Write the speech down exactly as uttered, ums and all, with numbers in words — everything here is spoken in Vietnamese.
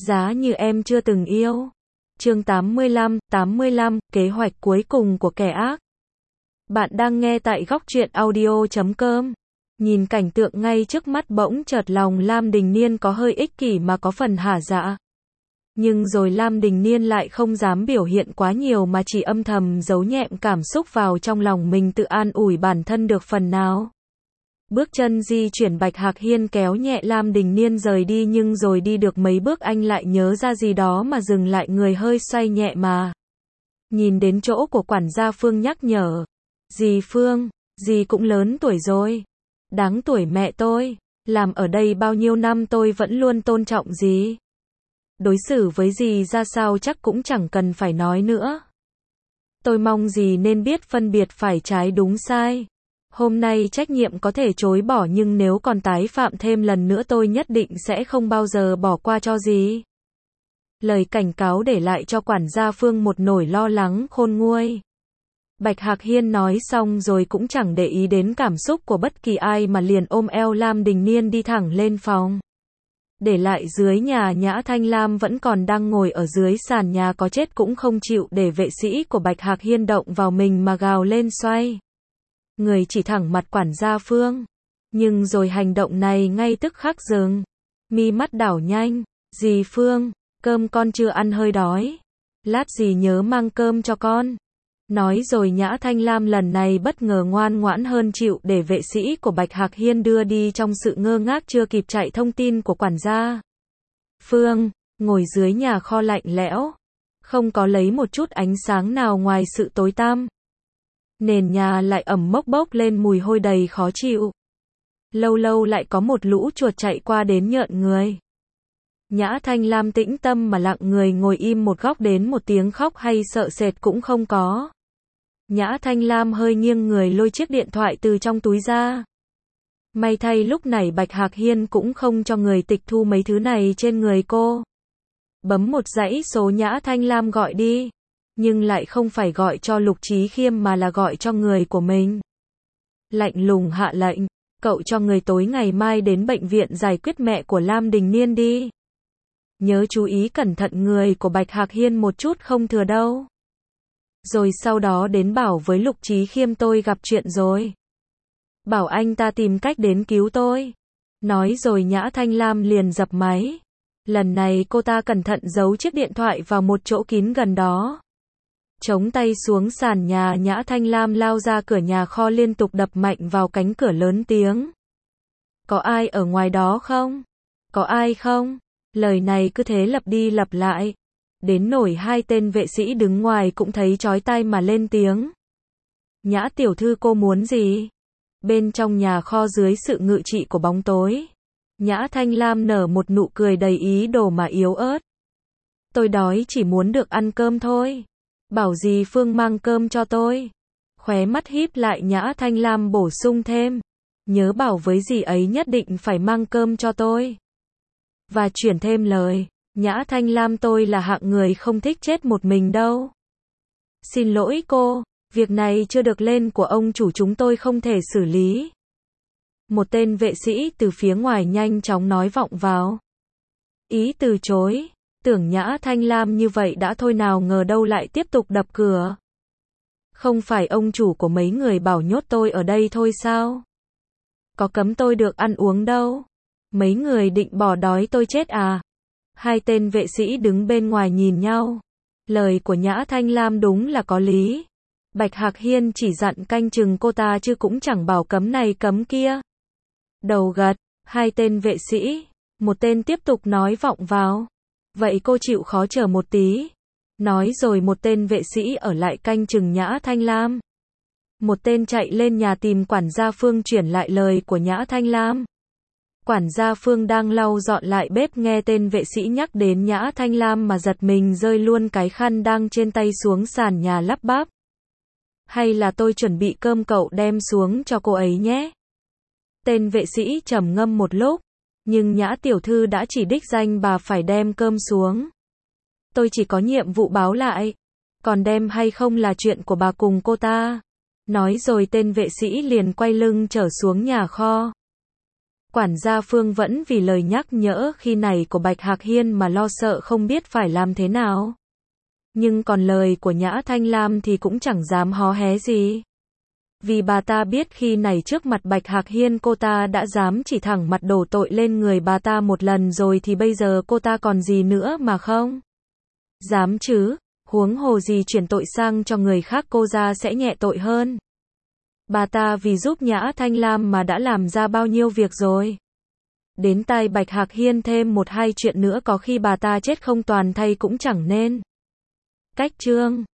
Giá như em chưa từng yêu. Chương tám mươi lăm, tám mươi lăm, kế hoạch cuối cùng của kẻ ác. Bạn đang nghe tại góc truyện audio chấm com. Nhìn cảnh tượng ngay trước mắt bỗng chợt lòng Lam Đình Niên có hơi ích kỷ mà có phần hả dạ. Nhưng rồi Lam Đình Niên lại không dám biểu hiện quá nhiều mà chỉ âm thầm giấu nhẹm cảm xúc vào trong lòng mình, tự an ủi bản thân được phần nào. Bước chân di chuyển, Bạch Hạc Hiên kéo nhẹ Lam Đình Niên rời đi, nhưng rồi đi được mấy bước anh lại nhớ ra gì đó mà dừng lại, người hơi xoay nhẹ mà. Nhìn đến chỗ của quản gia Phương nhắc nhở. Dì Phương, dì cũng lớn tuổi rồi. Đáng tuổi mẹ tôi. Làm ở đây bao nhiêu năm tôi vẫn luôn tôn trọng dì. Đối xử với dì ra sao chắc cũng chẳng cần phải nói nữa. Tôi mong dì nên biết phân biệt phải trái đúng sai. Hôm nay trách nhiệm có thể chối bỏ, nhưng nếu còn tái phạm thêm lần nữa tôi nhất định sẽ không bao giờ bỏ qua cho dì. Lời cảnh cáo để lại cho quản gia Phương một nỗi lo lắng khôn nguôi. Bạch Hạc Hiên nói xong rồi cũng chẳng để ý đến cảm xúc của bất kỳ ai mà liền ôm eo Lam Đình Niên đi thẳng lên phòng. Để lại dưới nhà, Nhã Thanh Lam vẫn còn đang ngồi ở dưới sàn nhà, có chết cũng không chịu để vệ sĩ của Bạch Hạc Hiên động vào mình mà gào lên xoay. Người chỉ thẳng mặt quản gia Phương. Nhưng rồi hành động này ngay tức khắc dừng. Mi mắt đảo nhanh. Dì Phương, cơm con chưa ăn, hơi đói. Lát dì nhớ mang cơm cho con. Nói rồi Nhã Thanh Lam lần này bất ngờ ngoan ngoãn hơn, chịu để vệ sĩ của Bạch Hạc Hiên đưa đi trong sự ngơ ngác chưa kịp chạy thông tin của quản gia. Phương, ngồi dưới nhà kho lạnh lẽo. Không có lấy một chút ánh sáng nào ngoài sự tối tăm. Nền nhà lại ẩm mốc bốc lên mùi hôi đầy khó chịu. Lâu lâu lại có một lũ chuột chạy qua đến nhợn người. Nhã Thanh Lam tĩnh tâm mà lặng người ngồi im một góc, đến một tiếng khóc hay sợ sệt cũng không có. Nhã Thanh Lam hơi nghiêng người lôi chiếc điện thoại từ trong túi ra. May thay lúc này Bạch Hạc Hiên cũng không cho người tịch thu mấy thứ này trên người cô. Bấm một dãy số Nhã Thanh Lam gọi đi. Nhưng lại không phải gọi cho Lục Chí Khiêm mà là gọi cho người của mình. Lạnh lùng hạ lệnh, cậu cho người tối ngày mai đến bệnh viện giải quyết mẹ của Lam Đình Niên đi. Nhớ chú ý cẩn thận người của Bạch Hạc Hiên một chút không thừa đâu. Rồi sau đó đến bảo với Lục Chí Khiêm tôi gặp chuyện rồi. Bảo anh ta tìm cách đến cứu tôi. Nói rồi Nhã Thanh Lam liền dập máy. Lần này cô ta cẩn thận giấu chiếc điện thoại vào một chỗ kín gần đó. Chống tay xuống sàn nhà, Nhã Thanh Lam lao ra cửa nhà kho, liên tục đập mạnh vào cánh cửa, lớn tiếng. Có ai ở ngoài đó không? Có ai không? Lời này cứ thế lặp đi lặp lại. Đến nổi hai tên vệ sĩ đứng ngoài cũng thấy chói tai mà lên tiếng. Nhã tiểu thư, cô muốn gì? Bên trong nhà kho dưới sự ngự trị của bóng tối, Nhã Thanh Lam nở một nụ cười đầy ý đồ mà yếu ớt. Tôi đói, chỉ muốn được ăn cơm thôi. Bảo dì Phương mang cơm cho tôi. Khóe mắt híp lại, Nhã Thanh Lam bổ sung thêm. Nhớ bảo với dì ấy nhất định phải mang cơm cho tôi. Và chuyển thêm lời. Nhã Thanh Lam, tôi là hạng người không thích chết một mình đâu. Xin lỗi cô, việc này chưa được lên của ông chủ, chúng tôi không thể xử lý. Một tên vệ sĩ từ phía ngoài nhanh chóng nói vọng vào. Ý từ chối. Tưởng Nhã Thanh Lam như vậy đã thôi, nào ngờ đâu lại tiếp tục đập cửa. Không phải ông chủ của mấy người bảo nhốt tôi ở đây thôi sao? Có cấm tôi được ăn uống đâu. Mấy người định bỏ đói tôi chết à? Hai tên vệ sĩ đứng bên ngoài nhìn nhau. Lời của Nhã Thanh Lam đúng là có lý. Bạch Hạc Hiên chỉ dặn canh chừng cô ta chứ cũng chẳng bảo cấm này cấm kia. Đầu gật, hai tên vệ sĩ. Một tên tiếp tục nói vọng vào. Vậy cô chịu khó chờ một tí. Nói rồi một tên vệ sĩ ở lại canh chừng Nhã Thanh Lam. Một tên chạy lên nhà tìm quản gia Phương chuyển lại lời của Nhã Thanh Lam. Quản gia Phương đang lau dọn lại bếp, nghe tên vệ sĩ nhắc đến Nhã Thanh Lam mà giật mình, rơi luôn cái khăn đang trên tay xuống sàn nhà, lắp bắp. Hay là tôi chuẩn bị cơm, cậu đem xuống cho cô ấy nhé. Tên vệ sĩ trầm ngâm một lúc. Nhưng Nhã tiểu thư đã chỉ đích danh bà phải đem cơm xuống. Tôi chỉ có nhiệm vụ báo lại. Còn đem hay không là chuyện của bà cùng cô ta. Nói rồi tên vệ sĩ liền quay lưng trở xuống nhà kho. Quản gia Phương vẫn vì lời nhắc nhở khi này của Bạch Hạc Hiên mà lo sợ không biết phải làm thế nào. Nhưng còn lời của Nhã Thanh Lam thì cũng chẳng dám hó hé gì. Vì bà ta biết khi này trước mặt Bạch Hạc Hiên cô ta đã dám chỉ thẳng mặt đổ tội lên người bà ta một lần rồi thì bây giờ cô ta còn gì nữa mà không dám chứ, huống hồ gì chuyển tội sang cho người khác cô ra sẽ nhẹ tội hơn. Bà ta vì giúp Nhã Thanh Lam mà đã làm ra bao nhiêu việc rồi. Đến tai Bạch Hạc Hiên thêm một hai chuyện nữa có khi bà ta chết không toàn thây cũng chẳng nên. Cách chương